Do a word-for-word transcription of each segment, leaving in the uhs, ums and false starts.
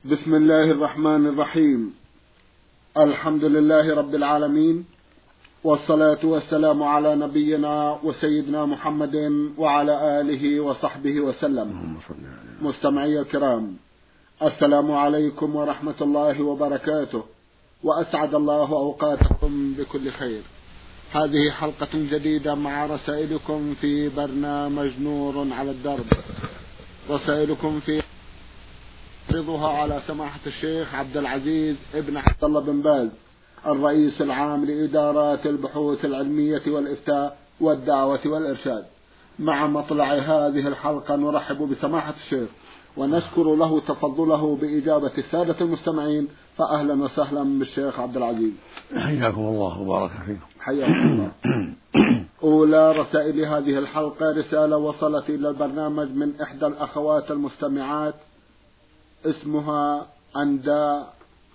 بسم الله الرحمن الرحيم. الحمد لله رب العالمين، والصلاة والسلام على نبينا وسيدنا محمد وعلى آله وصحبه وسلم. مستمعي الكرام، السلام عليكم ورحمة الله وبركاته، وأسعد الله أوقاتكم بكل خير. هذه حلقة جديدة مع رسائلكم في برنامج نور على الدرب. رسائلكم في عرضها على سماحة الشيخ عبد العزيز ابن عبد الله بن باز، الرئيس العام لإدارات البحوث العلمية والإفتاء والدعوة والإرشاد. مع مطلع هذه الحلقة نرحب بسماحة الشيخ ونشكر له تفضله بإجابة السادة المستمعين، فأهلا وسهلا بالشيخ عبد العزيز. حياكم الله وبارك فيكم. حياكم الله. أولى رسائل هذه الحلقة رسالة وصلت إلى البرنامج من إحدى الأخوات المستمعات، اسمها أنداء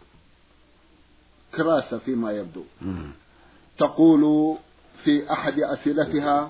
كراسة فيما يبدو. تقول في أحد أسئلتها: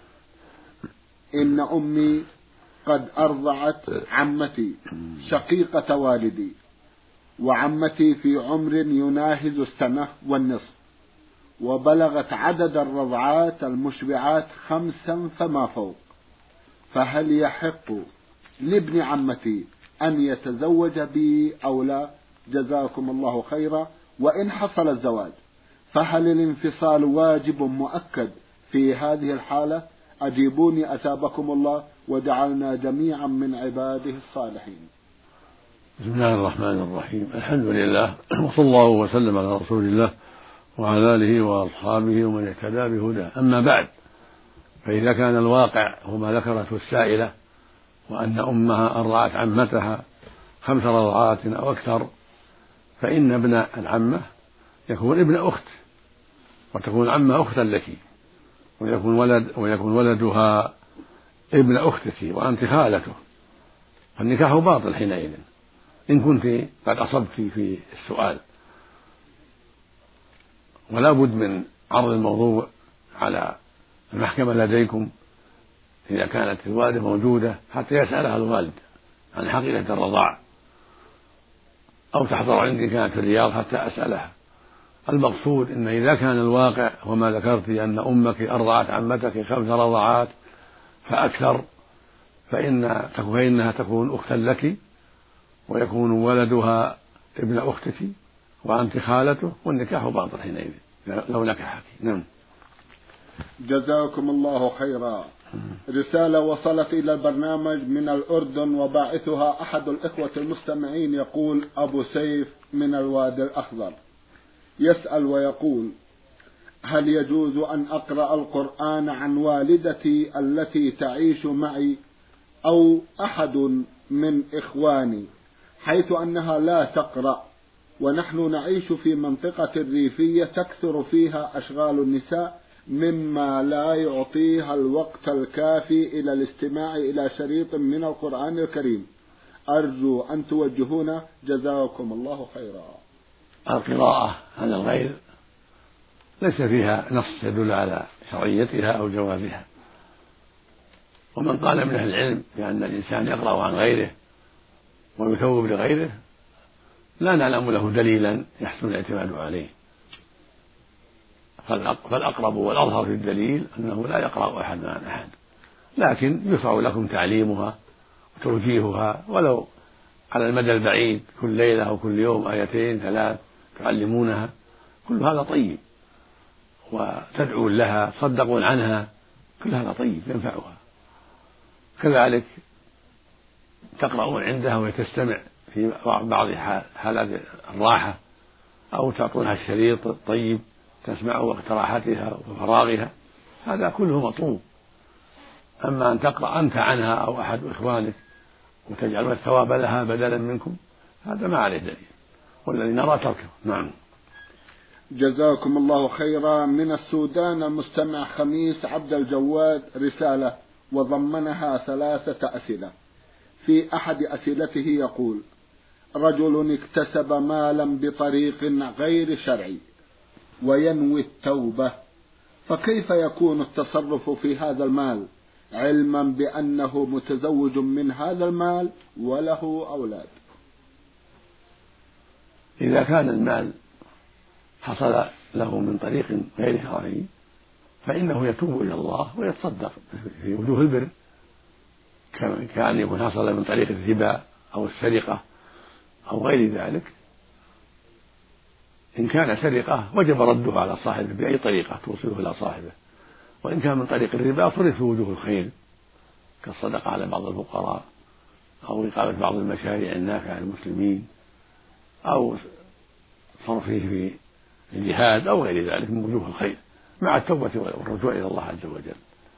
إن أمي قد أرضعت عمتي شقيقة والدي، وعمتي في عمر يناهز السنة والنصف، وبلغت عدد الرضعات المشبعات خمسا فما فوق، فهل يحق لابن عمتي أن يتزوج بي أو لا؟ جزاكم الله خيرا. وإن حصل الزواج فهل الانفصال واجب مؤكد في هذه الحالة؟ أجيبوني أثابكم الله وجعلنا جميعا من عباده الصالحين. بسم الله الرحمن الرحيم. الحمد لله، وصلى الله وسلم على رسول الله وعلى آله وأصحابه ومن اهتدى بهداه. أما بعد، فإذا كان الواقع هو ما ذكرته السائلة، وأن أمها أرضعت عمتها خمس رضعات أو أكثر، فإن ابن العمة يكون ابن أخت، وتكون العمة أختا لك، ويكون ولد ويكون ولدها ابن أختك وأنت خالته، فالنكاح باطل حينئذ إن كنت قد أصبت في السؤال. ولا بد من عرض الموضوع على المحكمة لديكم إذا كانت الوالدة موجودة، حتى يسألها الوالد عن حقيقة الرضاع، أو تحضر عندي كانت في الرياض حتى أسألها. المقصود إن إذا كان الواقع وما ذكرت أن أمك أرضعت عمتك خمس رضعات فأكثر، فإن فإنها تكون أختا لك، ويكون ولدها ابن أختك وأنت خالته، والنكاح باطل حينئذ لو نكحك. نعم. جزاكم الله خيرا. رسالة وصلت إلى البرنامج من الأردن، وباعثها أحد الإخوة المستمعين، يقول أبو سيف من الوادي الأخضر، يسأل ويقول: هل يجوز أن أقرأ القرآن عن والدتي التي تعيش معي أو أحد من إخواني، حيث أنها لا تقرأ، ونحن نعيش في منطقة ريفية تكثر فيها أشغال النساء، مما لا يعطيها الوقت الكافي إلى الاستماع إلى شريط من القرآن الكريم؟ أرجو أن توجهونا، جزاكم الله خيرا. القراءة عن الغير ليس فيها نص يدل على شرعيتها أو جوازها، ومن قال من أهل العلم بأن الإنسان يقرأ عن غيره ويثوب لغيره لا نعلم له دليلا يحسن الاعتماد عليه، فالأقرب والأظهر في الدليل أنه لا يقرأ أحد عن أحد، لكن يشرع لكم تعليمها وتوجيهها ولو على المدى البعيد، كل ليلة أو كل يوم آيتين ثلاث تعلمونها، كل هذا طيب، وتدعون لها، تصدقون عنها، كل هذا طيب ينفعها. كذلك تقرؤون عندها وهي تستمع في بعض حالات الراحة، أو تعطونها الشريط الطيب تسمع وقت راحتها وفراغها، هذا كله مطلوب. أما أن تقرأ أنت عنها أو أحد إخوانك وتجعلون الثواب لها بدلا منكم، هذا ما عليه دليل، والذي نرى تركه. نعم. جزاكم الله خيرا. من السودان المستمع خميس عبد الجواد رسالة وضمنها ثلاثة أسئلة. في أحد أسئلته يقول: رجل اكتسب مالا بطريق غير شرعي وينوي التوبة، فكيف يكون التصرف في هذا المال، علما بأنه متزوج من هذا المال وله أولاد؟ إذا كان المال حصل له من طريق غير شرعي فإنه يتوب إلى الله ويتصدق في وجوه البر، كأن يكون حصل من طريق الربا أو السرقة أو غير ذلك. إن كان سرقة وجب رده على صاحبه بأي طريقة توصله إلى صاحبه، وإن كان من طريق الربا فرد في وجوه الخير كالصدقة على بعض الفقراء أو إقامة بعض المشاريع النافعة للمسلمين أو صرفه في الجهاد أو غير ذلك من وجوه الخير مع التوبة والرجوع إلى الله عز وجل.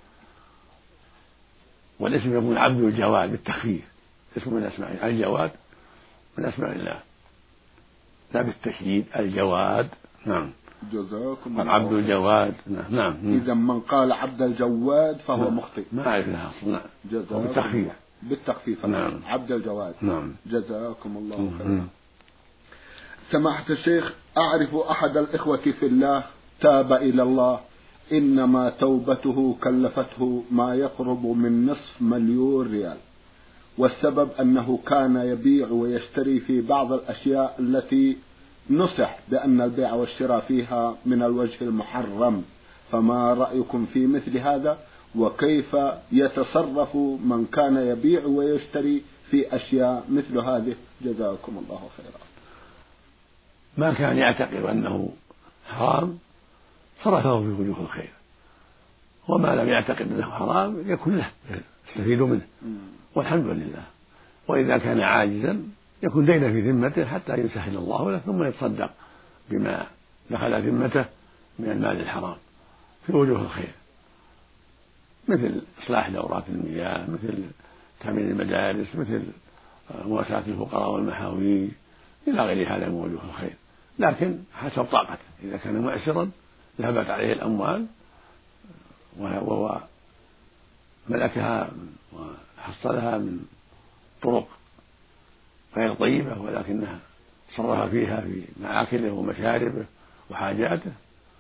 والاسم يكون عبد الجواد بالتخفيف، اسم من أسماء الجواد من أسماء الله لا بالتشديد، الجواد. نعم. جزاكم الله عبد الجواد. نعم. إذا من قال عبد الجواد فهو نعم. مخطئ. ما أعرف لها أصل. نعم. بالتخفيف. بالتخفيف. نعم. عبد الجواد. نعم. جزاكم الله خيرا. سماحة الشيخ، أعرف أحد الإخوة في الله تاب إلى الله، إنما توبته كلفته ما يقرب من نصف مليون ريال، والسبب أنه كان يبيع ويشتري في بعض الأشياء التي نصح بأن البيع والشراء فيها من الوجه المحرم، فما رأيكم في مثل هذا؟ وكيف يتصرف من كان يبيع ويشتري في أشياء مثل هذه؟ جزاكم الله خيرا. ما كان يعتقد أنه حرام صرفه في وجوه الخير، وما لم يعتقد أنه حرام يكون له يستفيد منه والحمد لله. وإذا كان عاجزا يكون دين في ذمته حتى يسهل الله له ثم يتصدق بما دخل ذمته من المال الحرام في وجوه الخير، مثل إصلاح دورات المياه، مثل تأمين المدارس، مثل مواساة الفقراء والمحاويج إلى غير هذا من وجوه الخير، لكن حسب طاقته. إذا كان معسرا ذهبت عليه الأموال وهو ملكها وحصلها من طرق غير طيبة ولكنها صرف فيها في مآكله ومشاربه وحاجاته،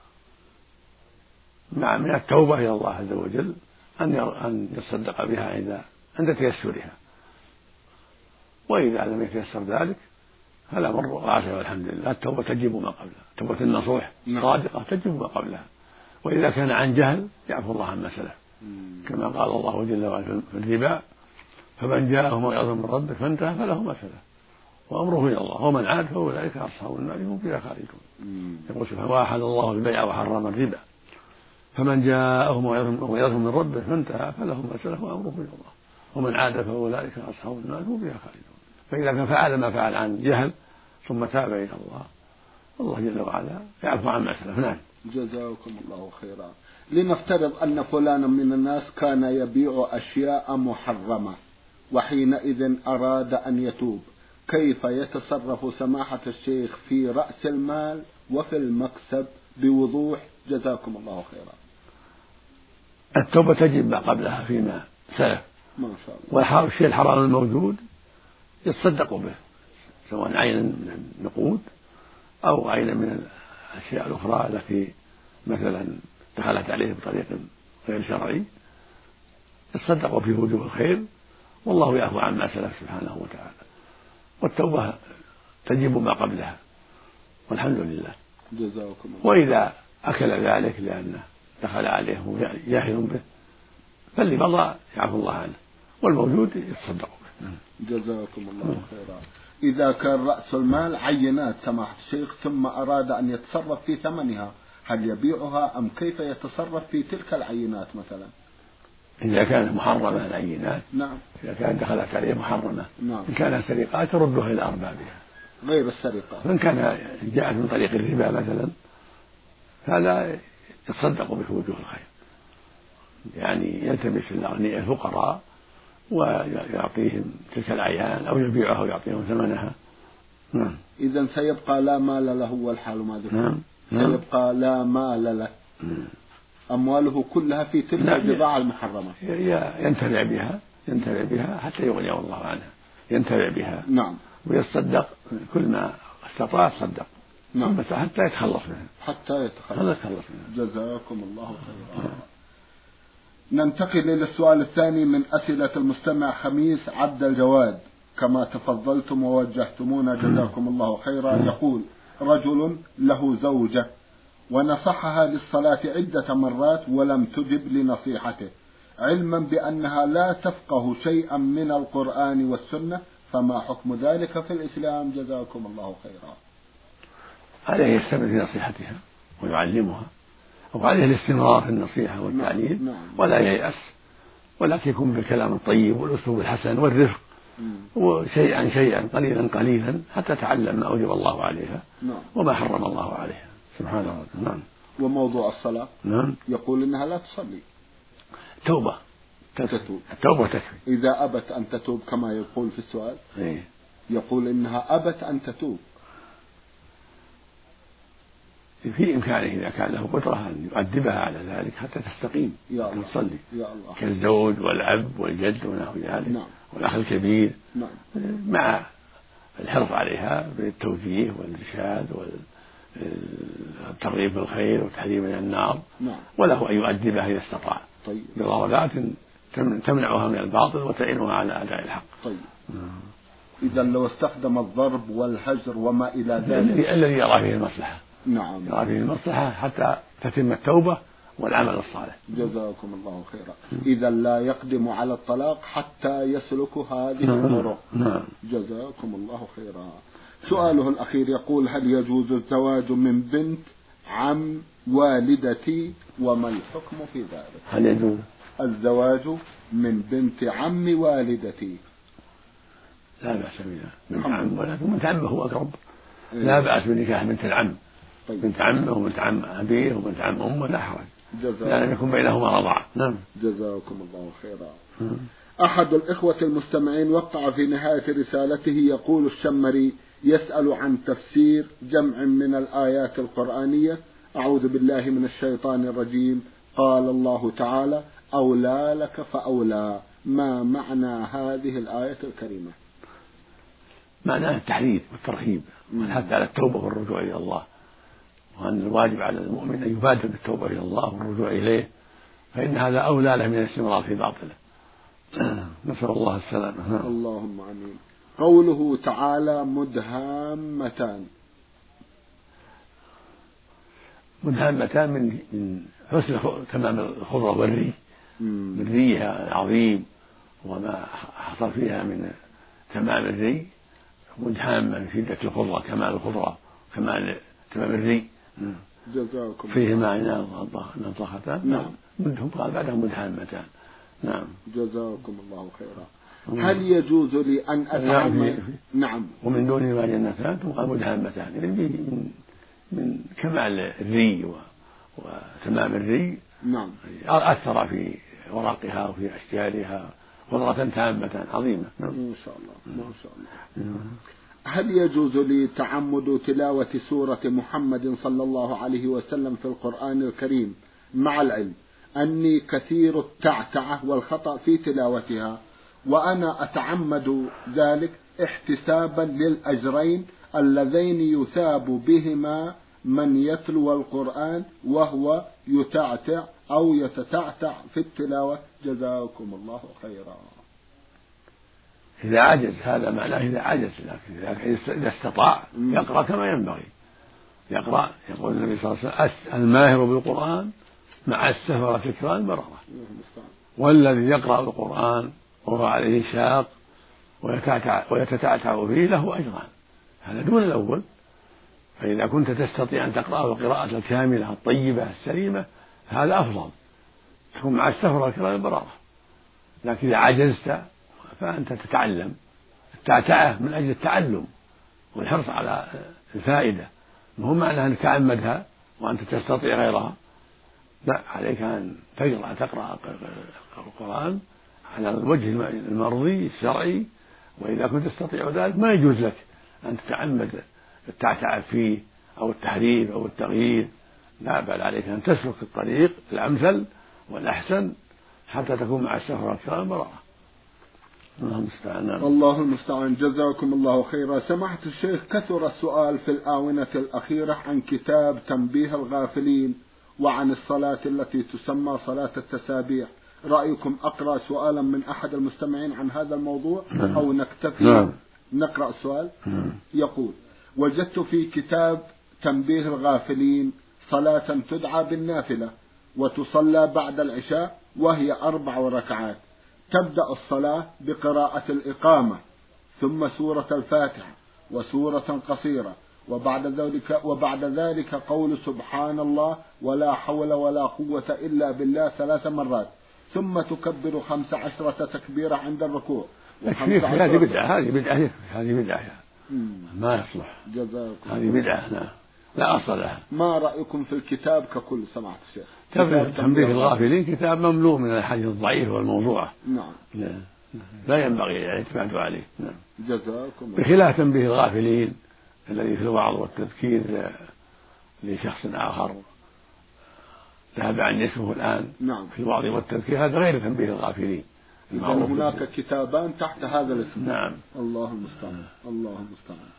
مع من التوبة إلى الله عز وجل أن يتصدق بها إذا عند تيسرها، وإذا لم يتيسر ذلك فلا مر وعافية والحمد لله. التوبة تجب ما قبلها، توبة النصوح الصادقة تجب ما قبلها. وإذا كان عن جهل يعفو الله عما سلف، كما قال الله جل وعلا في الربا: فمن جاءه موعظة من ربه فانتهى فله ما سلف وأمره إلى الله ومن عاد فأولئك أصحاب النار هم فيها خالدون. يقول سبحانه: وأحل الله البيع وحرم الربا فمن جاءه موعظة من ربه فانتهى فله ما سلف وأمره إلى الله ومن عاد فأولئك أصحاب النار هم فيها خالدون. فإذا كان فعل ما فعل عن جهل ثم تاب إلى الله، الله جل وعلا يعفو عما سلف. نعم. جزاكم الله خيرا. لنفترض أن فلانا من الناس كان يبيع أشياء محرمة وحينئذ أراد أن يتوب، كيف يتصرف سماحة الشيخ في رأس المال وفي المكسب بوضوح؟ جزاكم الله خيرا. التوبة تجب ما قبلها فيما سلف، ما شاء الله. والشيء الحرام الموجود يتصدق به، سواء عينا من النقود أو عينا من الأشياء الأخرى التي مثلا دخلت عليه بطريق غير شرعي، يتصدق في وجوه الخير، والله يعفو عما سلف سبحانه وتعالى. والتوبة تجب ما قبلها والحمد لله. جزاكم الله. وإذا أكل ذلك لأنه دخل عليه جاهل به فاللي مضى يعفو الله عنه، والموجود يتصدق به. جزاكم الله خيرا. إذا كان رأس المال عينات سماحة الشيخ ثم أراد أن يتصرف في ثمنها، هل يبيعها أم كيف يتصرف في تلك العينات مثلا؟ إذا كانت محرمة العينات، نعم، إذا كانت دخلت عليه محرمة، نعم، إن كانت سرقات تردها إلى أربابها غير السرقة. فإن كان جاءت من طريق الربا مثلا فلا يتصدق به وجوه الخير، يعني يلتمس الأغنياء الفقراء ويعطيهم تلك الأعيان أو يبيعها ويعطيهم ثمنها. نعم. إذن سيبقى لا مال له والحال ما ذكر. نعم. سيبقى لا مال له، أمواله كلها في تلك البضاعة المحرمة. ينتفع بها ينتفع بها حتى يغني الله عنها، ينتفع بها. نعم. ويتصدق كل ما استطاع يتصدق. نعم. بس حتى يتخلص منها. حتى يتخلص منها. جزاكم الله خيرا. ننتقل إلى السؤال الثاني من أسئلة المستمع خميس عبد الجواد. كما تفضلتم ووجهتمونا جزاكم الله خيرا. يقول: رجل له زوجة ونصحها للصلاة عدة مرات ولم تجب لنصيحته، علما بأنها لا تفقه شيئا من القرآن والسنة، فما حكم ذلك في الإسلام جزاكم الله خيرا؟ عليه يستمر في نصيحتها ويعلمها، وعليه الاستمرار في النصيحة والتعليم. نعم. نعم. ولا ييأس، ولكن يكون بالكلام الطيب والأسلوب الحسن والرفق، وشيئا شيئا قليلا قليلا حتى تعلم ما أوجب الله عليها. نعم. وما حرم الله عليها سبحانه وتعالى. نعم. وموضوع الصلاة. نعم. يقول إنها لا تصلي. توبة تتوب. التوبة تكفي. إذا أبت أن تتوب كما يقول في السؤال. إيه؟ يقول إنها أبت أن تتوب. في إمكانه إذا كان له قدرة أن يؤدبها على ذلك حتى تستقيم وتصلي، كالزوج والأب والجد ونحو ذلك. نعم. والأخ الكبير. نعم. مع الحرص عليها بالتوجيه والإرشاد والترغيب بالخير والتحذير من النار. نعم. وله أن يؤدبها إذا استطاع. طيب. بضربات تمنعها من الباطل وتعينها على أداء الحق. طيب. إذا لو استخدم الضرب والهجر وما إلى ذلك الذي يرى فيه المصلحة. نعم. يرى فيه المصلحة حتى تتم التوبة والعمل الصالح. جزاكم الله خيرا. إذا لا يقدم على الطلاق حتى يسلك هذه الطرق. نعم. جزاكم الله خيرا. سؤاله الأخير يقول: هل يجوز الزواج من بنت عم والدتي وما الحكم في ذلك؟ هل يجوز الزواج من بنت عم والدتي؟ لا بأس بها بنت عم، ولكن بنت عمه هو أقرب. إيه؟ لا بأس بنكاح بنت العم. طيب. بنت عمه وبنت عم أبيه وبنت عم أمه لا حرج، لا يكون بينهما رضاعة. نعم. جزاكم الله خيرا. م. أحد الإخوة المستمعين وقع في نهاية رسالته يقول الشمري يسأل عن تفسير جمع من الآيات القرآنية: أعوذ بالله من الشيطان الرجيم، قال الله تعالى: أولى لك فأولى، ما معنى هذه الآية الكريمة؟ معناها التحريض والترهيب والحث على التوبة والرجوع إلى الله، وأن الواجب على المؤمن أن يبادر بالتوبة إلى الله والرجوع إليه، فإن هذا أولى له من الاستمرار في باطله. نسأل الله السلامة. اللهم آمين. قوله تعالى: مدهامتان. مدهامتان من من حسن تمام الخضرة والري، من ريها العظيم وما حصل فيها من تمام الري، مدهامة من شدة الخضرة، كمال الخضرة، كمال تمام الري. جزاكم فيه معنى نطختان. نعم. منهم قال بعدها مدهامتان. نعم. جزاكم الله خيرا. هل يجوز لي أن أتعمد؟ نعم. ومن دونهما جنتان وقال مدهامتان، يعني من من كمال الري وتمام الري. نعم. أثر في ورقها وفي أشجارها خضرة تامة عظيمة. ما شاء الله ما شاء الله. هل يجوز لي تعمد تلاوة سورة محمد صلى الله عليه وسلم في القرآن الكريم مع العلم أني كثير التعتعة والخطأ في تلاوتها، وأنا أتعمد ذلك احتسابا للأجرين اللذين يثاب بهما من يتلو القرآن وهو يتعتع أو يتتعتع في التلاوة؟ جزاكم الله خيرا. إذا عجز هذا معناه إذا عجز، لكن إذا استطاع يقرأ كما ينبغي. يقرأ، يقول النبي صلى الله عليه وسلم: الماهر بالقرآن مع السفرة الكرام بررة. والذي يقرأ القرآن وهو عليه شاق ويتتعتع فيه له أجران، هذا دون الأول. فإذا كنت تستطيع أن تقرأه القراءة الكاملة الطيبة السليمة هذا أفضل، تكون مع السفرة الكرام بررة. لكن إذا عجزت فأنت تتعلم التعتعة من أجل التعلم والحرص على الفائدة، مو معنى أن تعمدها وأنت تستطيع غيرها. لا، عليك أن تقرأ تقرأ القرآن على الوجه المرضي الشرعي، وإذا كنت تستطيع ذلك ما يجوز لك أن تتعمد التعتعة فيه أو التحريف أو التغيير. لا، بل عليك أن تسلك الطريق الأمثل والأحسن حتى تكون مع السفرة الكرام براءة. الله المستعان. الله المستعان. جزاكم الله خيرا. سماحة الشيخ، كثر السؤال في الآونة الأخيرة عن كتاب تنبيه الغافلين وعن الصلاة التي تسمى صلاة التسابيح، رأيكم أقرأ سؤالا من أحد المستمعين عن هذا الموضوع أو نكتفي؟ نعم. نقرأ السؤال. يقول: وجدت في كتاب تنبيه الغافلين صلاة تدعى بالنافلة وتصلى بعد العشاء وهي أربع ركعات، تبدأ الصلاة بقراءة الإقامة ثم سورة الفاتحة وسورة قصيرة، وبعد ذلك وبعد ذلك قول سبحان الله ولا حول ولا قوة إلا بالله ثلاث مرات، ثم تكبر خمس عشرة تكبيرة عند الركوع. هذه بدعة هذه بدعة هذه بدعة ما يصلح، جزاكم هذه بدعة لا لا أصل لها. ما رأيكم في الكتاب ككل سماحة الشيخ؟ كتاب تنبيه الغافلين كتاب مملوء من الأحاديث الضعيفة والموضوعة. نعم. لا, لا ينبغي الاعتماد عليه. نعم. جزاكم. بخلاف تنبيه الغافلين الذي في الوعظ والتذكير لشخص آخر ذهب عن اسمه الآن. نعم. في الوعظ والتذكير هذا غير تنبيه الغافلين. إذن هناك كتابان تحت هذا الاسم. نعم. الله المستعان. الله المستعان.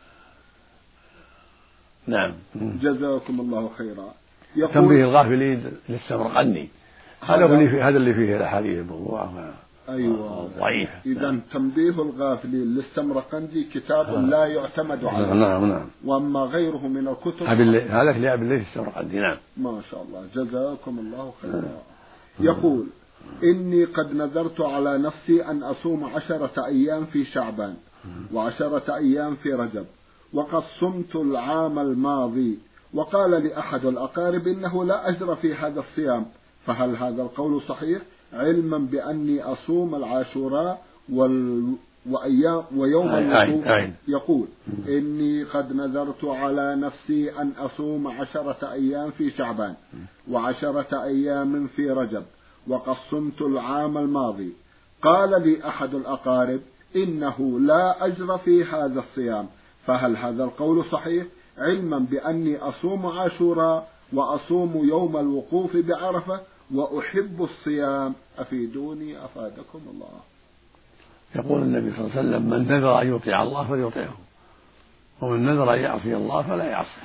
نعم. جزاكم الله خيرا. تنبيه الغافلين للسمرقندي هذا اللي فيه هذا اللي فيه الاحاديث الموضوعه. ايوه ضعيفه. اذا نعم. تنبيه الغافلين للسمرقندي كتاب آه. لا يعتمد عليه. نعم نعم. واما غيره من الكتب هذا لأبي الليث السمرقندي. نعم. ما شاء الله. جزاكم الله خيرا. نعم. يقول: إني قد نذرت على نفسي أن أصوم عشرة أيام في شعبان وعشرة أيام في رجب، وقد صمت العام الماضي، وقال لي أحد الأقارب إنه لا أجر في هذا الصيام، فهل هذا القول صحيح؟ علما بأني أصوم العاشوراء وال... وأيام ويوم الوقوف. يقول: إني قد نذرت على نفسي أن أصوم عشرة أيام في شعبان وعشرة أيام في رجب، وقد صمت العام الماضي. قال لي أحد الأقارب إنه لا أجر في هذا الصيام، فهل هذا القول صحيح؟ علما بأني أصوم عاشوراء وأصوم يوم الوقوف بعرفة وأحب الصيام، أفيدوني أفادكم الله. يقول النبي صلى الله عليه وسلم: من نذر أن يطيع الله فليطيعه، ومن نذر أن يعصي الله فلا يعصيه.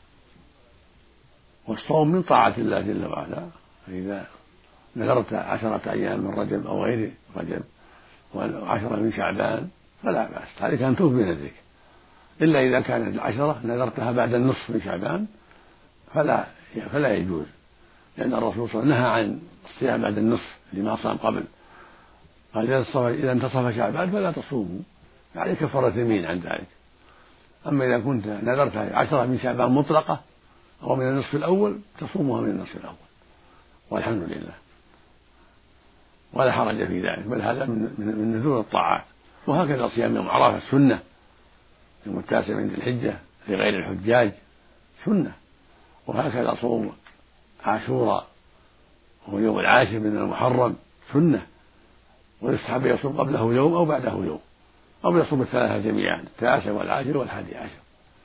والصوم من طاعة الله جل وعلا، فإذا نذرت عشرة أيام من رجب أو غير رجب وعشرة من شعبان فلا بأس، عليك أن توفي بنذرك، إلا إذا كانت العشرة نذرتها بعد النصف من شعبان فلا فلا يجوز، لأن الرسول صلى الله عليه وسلم نهى عن الصيام بعد النصف لما صام قبل، قال: إذا انتصف شعبان فلا تصوموا، عليك كفارة يمين عن ذلك. أما إذا كنت نذرت عشرة من شعبان مطلقة أو من النصف الأول تصومها من النصف الأول، والحمد لله، ولا حرج في ذلك، بل هذا من من نذور الطاعات. وهكذا صيام يوم عرفة سنة، يوم التاسع من ذي الحجة لغير الحجاج سنة، وهكذا صوم عاشوراء وهو يوم العاشر من المحرم سنة، ويستحب يصوم قبله يوم أو بعده يوم، أو يصوم الثلاثة جميعا، التاسع والعاشر والحادي عشر،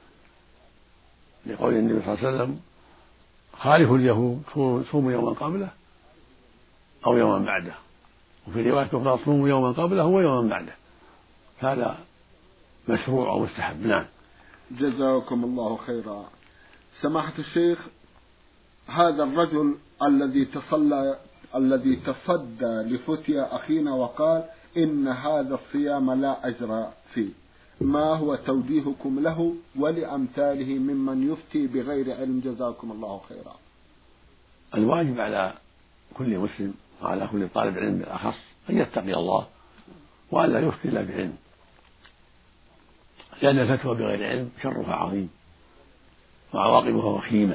لقول النبي صلى الله عليه وسلم: خالفوا اليهود صوموا يوما قبله أو يوما بعده، وفي رواية أخرى صوموا يوما قبله ويوما بعده، هذا مشروع أو مستحب. نعم. جزاكم الله خيرا. سماحة الشيخ، هذا الرجل الذي تصلى الذي تصدى لفتيا أخينا وقال إن هذا الصيام لا أجر فيه، ما هو توجيهكم له ولأمثاله ممن يفتي بغير علم؟ جزاكم الله خيرا. الواجب على كل مسلم وعلى كل طالب علم بالأخص أن يتقي الله وألا يفتي إلا بعلم، لأن الفتوى بغير علم شرها عظيم وعواقبها وخيمة،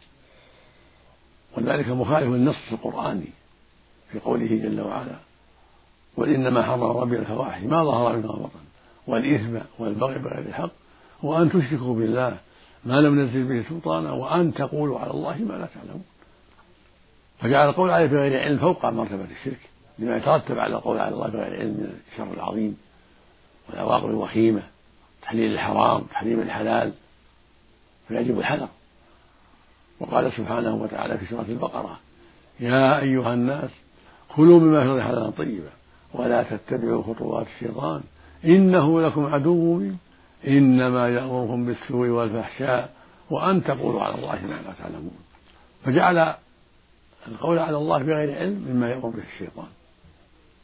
وذلك مخالف للنص القرآني في قوله جل وعلا: وإنما حرم ربي الفواحش ما ظهر منها وبطن والإثم والبغي بغير الحق وأن تشركوا بالله ما لم ينزل به سلطانا وأن تقولوا على الله ما لا تعلمون. فجعل القول عليه بغير علم فوق مرتبة الشرك لما يترتب على القول على الله بغير علم من الشر العظيم والعواقب الوخيمة، تحليل الحرام، تحريم الحلال، فيجب الحذر. وقال سبحانه وتعالى في سورة البقرة: يا أيها الناس كلوا مما في الأرض حلالا طيبا ولا تتبعوا خطوات الشيطان إنه لكم عدو مبين إنما يأمركم بالسوء والفحشاء وأن تقولوا على الله ما لا تعلمون. فجعل القول على الله بغير علم مما يأمر به الشيطان،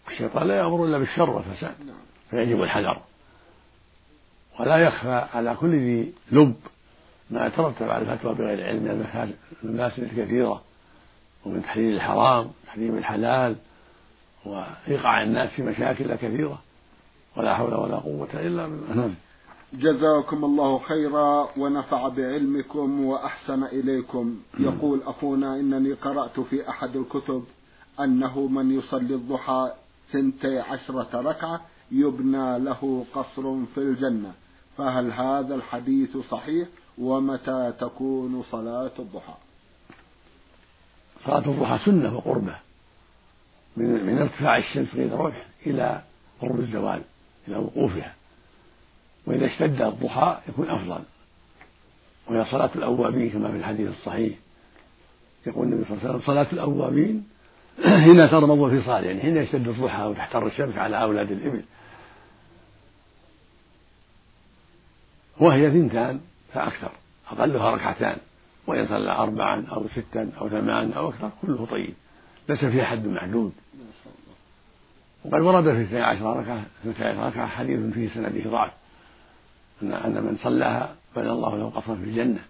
الشيطان لا يأمر إلا بالشر والفساد، فيجب الحذر، ولا يخفى على كل ذي لب ما يترتب على الفتوى بغير علم من المفاسد الكثيرة، ومن تحليل الحرام تحريم الحلال، وإيقاع الناس في مشاكل كثيرة، ولا حول ولا قوة إلا بالله. جزاكم الله خيرا ونفع بعلمكم وأحسن إليكم. يقول أخونا: إنني قرأت في أحد الكتب أنه من يصلي الضحى ثنتي عشرة ركعة يبنى له قصر في الجنة، فهل هذا الحديث صحيح؟ ومتى تكون صلاة الضحى؟ صلاة الضحى سنة وقربة من, من ارتفاع الشمس غير رمح إلى قرب الزوال إلى وقوفها، وإذا اشتد الضحى يكون أفضل، وهي صلاة الأوابين كما في الحديث الصحيح. يقول النبي صلى الله عليه وسلم: صلاة الأوابين حين ترمض الفصال، يعني حين يشتد الضحى وتحتر الشمس على أولاد الإبل، وهي ثنتان فأكثر، أقلها ركعتان، وإن صلى أربعا أو ستا أو ثمان أو أكثر كله طيب، ليس فيها حد محدود. وقد ورد في اثنتي عشرة ركعة اثنتي عشرة ركعة حديث فيه سنده ضعف، أن أن من صلاها بنى الله له قصرا في الجنة،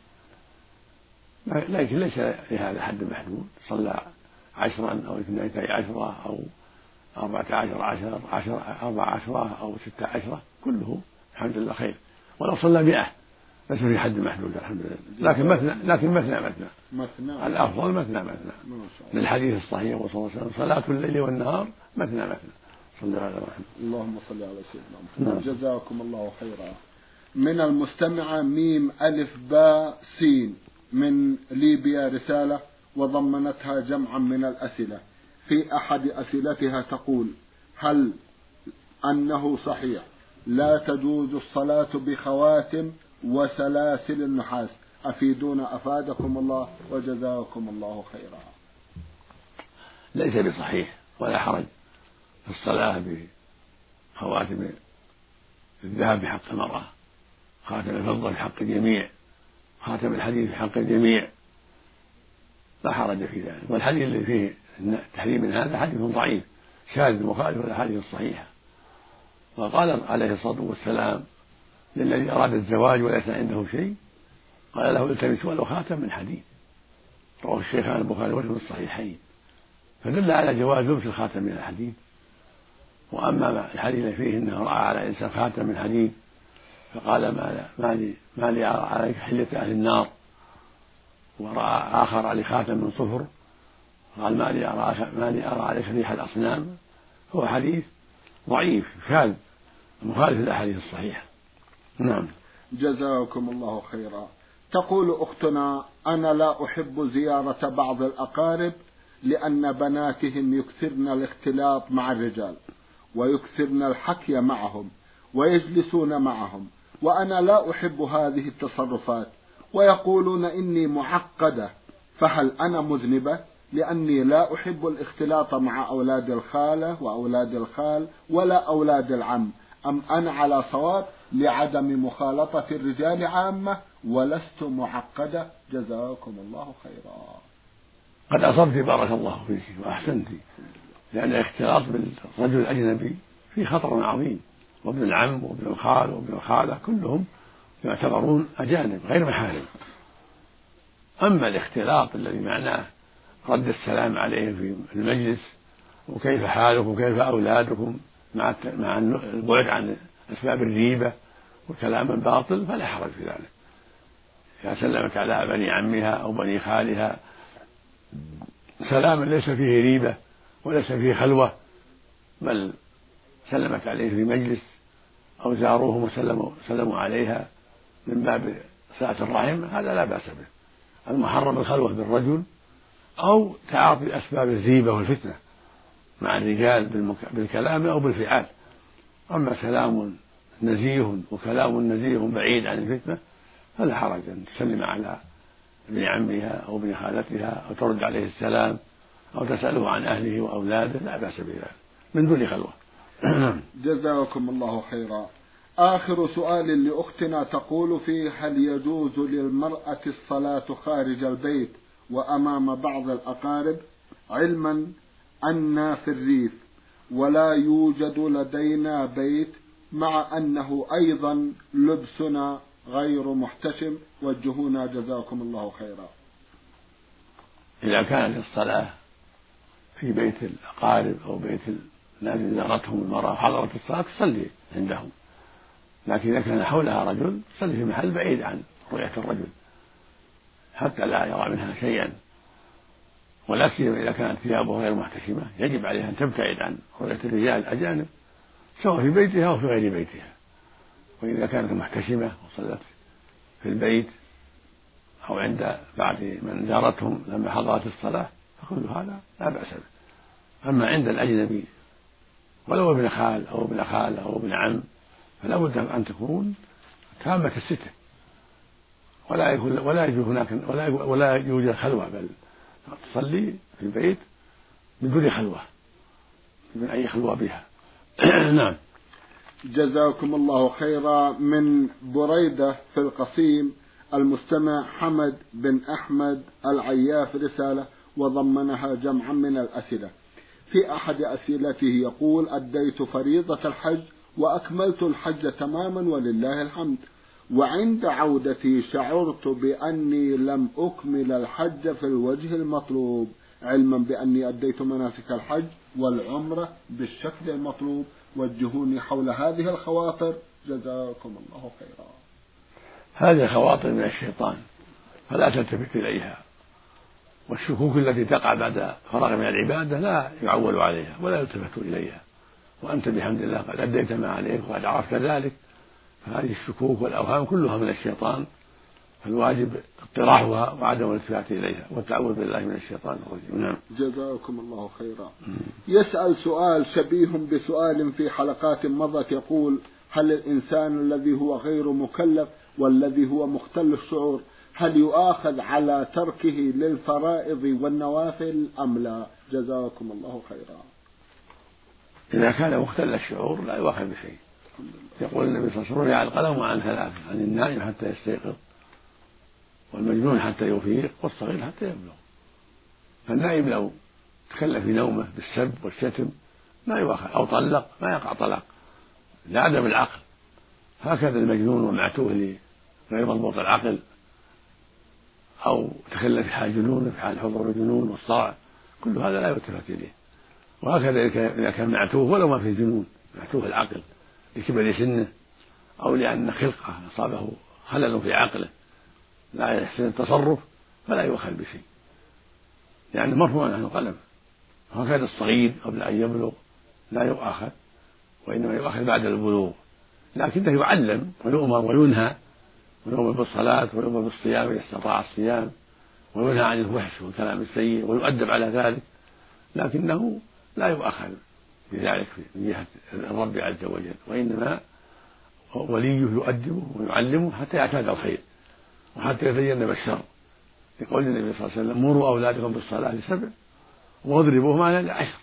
لكن ليس لهذا حد محدود، صلى عشرا أو اثنتي عشرة أو أربعة عشر عشر عشر أربع عشرة أو ستة عشرة كله الحمد لله خير، ولو صلى مئة ليس في حد محدود الحمد لله، لكن مثنى لكن مثنى مثنى مثنى الأفضل مثنى مثنى للحديث الصحيح صلى الله عليه وسلم: صلاة الليل والنهار مثنى مثنى. صلى الله عليه وسلم. اللهم صل على سيدنا محمد. جزاكم الله خيرا. من المستمعة ميم ألف باء سين من ليبيا رسالة وضمنتها جمعا من الأسئلة. في أحد أسئلتها تقول: هل أنه صحيح لا تجوز الصلاة بخواتم وسلاسل النحاس؟ أفيدونا أفادكم الله وجزاكم الله خيرا. ليس بصحيح ولا حرج في الصلاة بخواتم الذهب بحق المرأة، خاتم الفضة بحق الجميع، خاتم الحديد بحق الجميع، لا حرج في ذلك. والحديث الذي فيه تحريم من هذا حديث ضعيف شاذ مخالف للأحاديث الصحيحة. وقال عليه الصلاة والسلام للذي أراد الزواج وليس عنده شيء، قال له: التمس ولو خاتم من حديد. رواه الشيخان البخاري ومسلم في الصحيحين، فدل على جواز لبس الخاتم من الحديد. وأما الحديث الذي فيه أنه رأى على إنسان خاتم من حديد فقال: ما لي ما لي أرى عليك حلة أهل النار، ورأى آخر عليه خاتم من صفر قال: ما لي أرى ما لي أرى عليك ريح الأصنام، هو حديث ضعيف شاذ مخالف للأحاديث الصحيحة. نعم. جزاكم الله خيرا. تقول أختنا: أنا لا أحب زيارة بعض الأقارب لأن بناتهم يكثرن الاختلاط مع الرجال ويكثرن الحكي معهم ويجلسون معهم، وأنا لا أحب هذه التصرفات، ويقولون إني معقدة، فهل أنا مذنبة لأني لا أحب الاختلاط مع أولاد الخالة وأولاد الخال ولا أولاد العم، أم أنا على صواب لعدم مخالطة الرجال عامة ولست معقدة؟ جزاكم الله خيرا. قد أصبت بارك الله فيك وأحسنت، لأن الاختلاط بالرجل الأجنبي فيه خطر عظيم، وابن العم وابن الخال وابن الخالة كلهم يعتبرون أجانب غير محارم. أما الاختلاط الذي معناه رد السلام عليهم في المجلس وكيف حالكم وكيف أولادكم مع مع البعد عن أسباب الريبة وكلام الباطل فلا حرج في ذلك. إذا سلمت على بني عمها أو بني خالها سلاما ليس فيه ريبة وليس فيه خلوة، بل سلمت عليه في مجلس أو زاروهم وسلموا سلموا عليها من باب صلة الرحم، هذا لا بأس به. المحرم الخلوة بالرجل أو تعاطي أسباب الريبة والفتنة مع الرجال بالكلام أو بالفعال. أما سلام نزيه وكلام نزيه بعيد عن الفتنة فلا حرج أن تسلم على ابن عمها أو ابن خالتها أو ترد عليه السلام أو تسأله عن أهله وأولاده، لا بأس بذلك من دون خلوة. جزاكم الله خيرا. آخر سؤال لأختنا تقول فيه: هل يجوز للمرأة الصلاة خارج البيت وأمام بعض الأقارب، علما أن في الريف ولا يوجد لدينا بيت، مع أنه أيضا لبسنا غير محتشم، وجهونا جزاكم الله خيرا. إذا كانت الصلاة في بيت الأقارب أو بيت الناس زارتهم المرأة حضرت الصلاة تصلي عندهم، لكن إذا كان حولها رجل تصلي في محل بعيد عن رؤية الرجل حتى لا يرى منها شيئا، ولا سيما إذا كانت ثيابه غير محتشمة يجب عليها أن تبتعد عن رؤية الرجال الأجانب سواء في بيتها أو في غير بيتها. وإذا كانت محتشمة وصلت في البيت أو عند بعض من زارتهم لما حضرت الصلاة فكل هذا لا بأس به. أما عند الأجنبي ولو ابن خال أو ابن خال أو ابن عم فلا بد أن تكون تامة الستر، ولا يكون ولا يوجد هناك ولا ولا يوجد خلوة، بل تصلي في البيت من دون خلوة، من أي خلوة بها. نعم. جزاكم الله خيرا. من بريدة في القصيم المستمع حمد بن أحمد العياف رسالة وضمنها جمعا من الأسئلة. في أحد أسئلته يقول: أديت فريضة الحج وأكملت الحج تماما ولله الحمد، وعند عودتي شعرت بأني لم أكمل الحج في الوجه المطلوب، علما بأني أديت مناسك الحج والعمرة بالشكل المطلوب، وجهوني حول هذه الخواطر جزاكم الله خيرا. هذه خواطر من الشيطان فلا تلتفت إليها، والشكوك التي تقع بعد فراغ من العبادة لا يعول عليها ولا يلتفت إليها، وأنت بحمد الله قد أديت ما عليك وقد عرفت ذلك، فهذه الشكوك والأوهام كلها من الشيطان، فالواجب اطراحها وعدم الالتفات إليها والتعوذ بالله من الشيطان الرجيم. نعم. جزاكم الله خيرا. يسأل سؤال شبيه بسؤال في حلقات مضت، يقول: هل الإنسان الذي هو غير مكلف والذي هو مختل الشعور هل يؤاخذ على تركه للفرائض والنوافل أم لا؟ جزاكم الله خيرا. إذا كان مختل الشعور لا يؤاخذ بشيء. يقول النبي صلى الله عليه وسلم: رفع القلم عن ثلاث، عن النائم حتى يستيقظ، والمجنون حتى يفيق، والصغير حتى يبلغ. فالنائم لو تكلف في نومه بالسب والشتم ما يؤاخذ، أو طلق ما يقع طلاق لعدم العقل. هكذا المجنون والمعتوه غير مضبوط العقل، أو تكلف في حال جنون في حال حضور الجنون والصرع، كل هذا لا يلتفت إليه. وهكذا إذا كان معتوه ولو ما في جنون، معتوه العقل لكبر سنه أو لأن خلقه أصابه خلل في عقله لا يحسن التصرف فلا يؤخذ بشيء، يعني مرفوع عنه القلم. وهكذا الصغير قبل أن يبلغ لا يؤخذ، وإنما يؤخذ بعد البلوغ، لكنه يعلم ويؤمر وينهى، ويؤمر بالصلاة ويؤمر بالصيام إذا استطاع الصيام، وينهى عن الفحش والكلام السيء ويؤدب على ذلك، لكنه لا يؤخذ بذلك من جهة الرب عز وجل، وإنما وليه يؤدبه ويعلمه حتى يعتاد الخير وحتى يتجنب الشر. يقول النبي صلى الله عليه وسلم: مروا أولادكم بالصلاة لسبع واضربوهم على لعشر،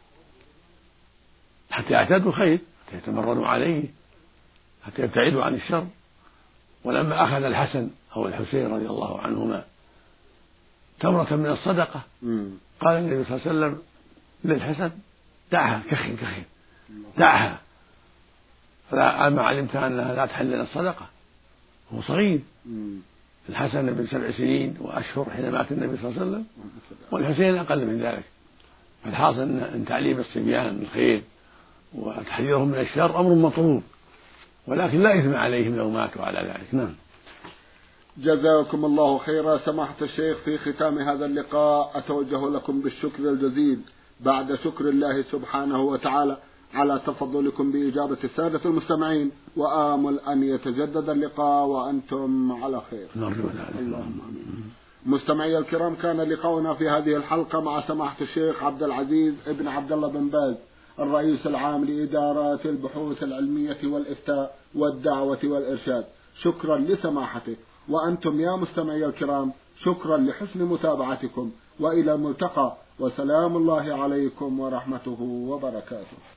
حتى يعتادوا الخير، حتى يتمرنوا عليه، حتى يبتعدوا عن الشر. ولما أخذ الحسن أو الحسين رضي الله عنهما تمرة من الصدقة قال النبي صلى الله عليه وسلم للحسن: دعها، كخن كخن دعها، فما علمت أنها لا تحل لنا الصدقة. هو صغير، الحسن بن سبع سنين وأشهر حين مات النبي صلى الله عليه وسلم، والحسين أقل من ذلك. فالحاصل أن تعليم الصبيان الخير وتحذيرهم من الشر أمر مطلوب، ولكن لا إثم عليهم لو ماتوا على ذلك. نعم. جزاكم الله خيرا. سماحة الشيخ، في ختام هذا اللقاء أتوجه لكم بالشكر الجزيل بعد شكر الله سبحانه وتعالى على تفضلكم بإجابة السادة المستمعين، وآمل أن يتجدد اللقاء وأنتم على خير. اللهم آمين. مستمعي الكرام، كان لقاؤنا في هذه الحلقة مع سماحة الشيخ عبد العزيز ابن عبد الله بن باز، الرئيس العام لإدارات البحوث العلمية والإفتاء والدعوة والإرشاد. شكرا لسماحته، وأنتم يا مستمعي الكرام شكرا لحسن متابعتكم، وإلى الملتقى، وسلام الله عليكم ورحمته وبركاته.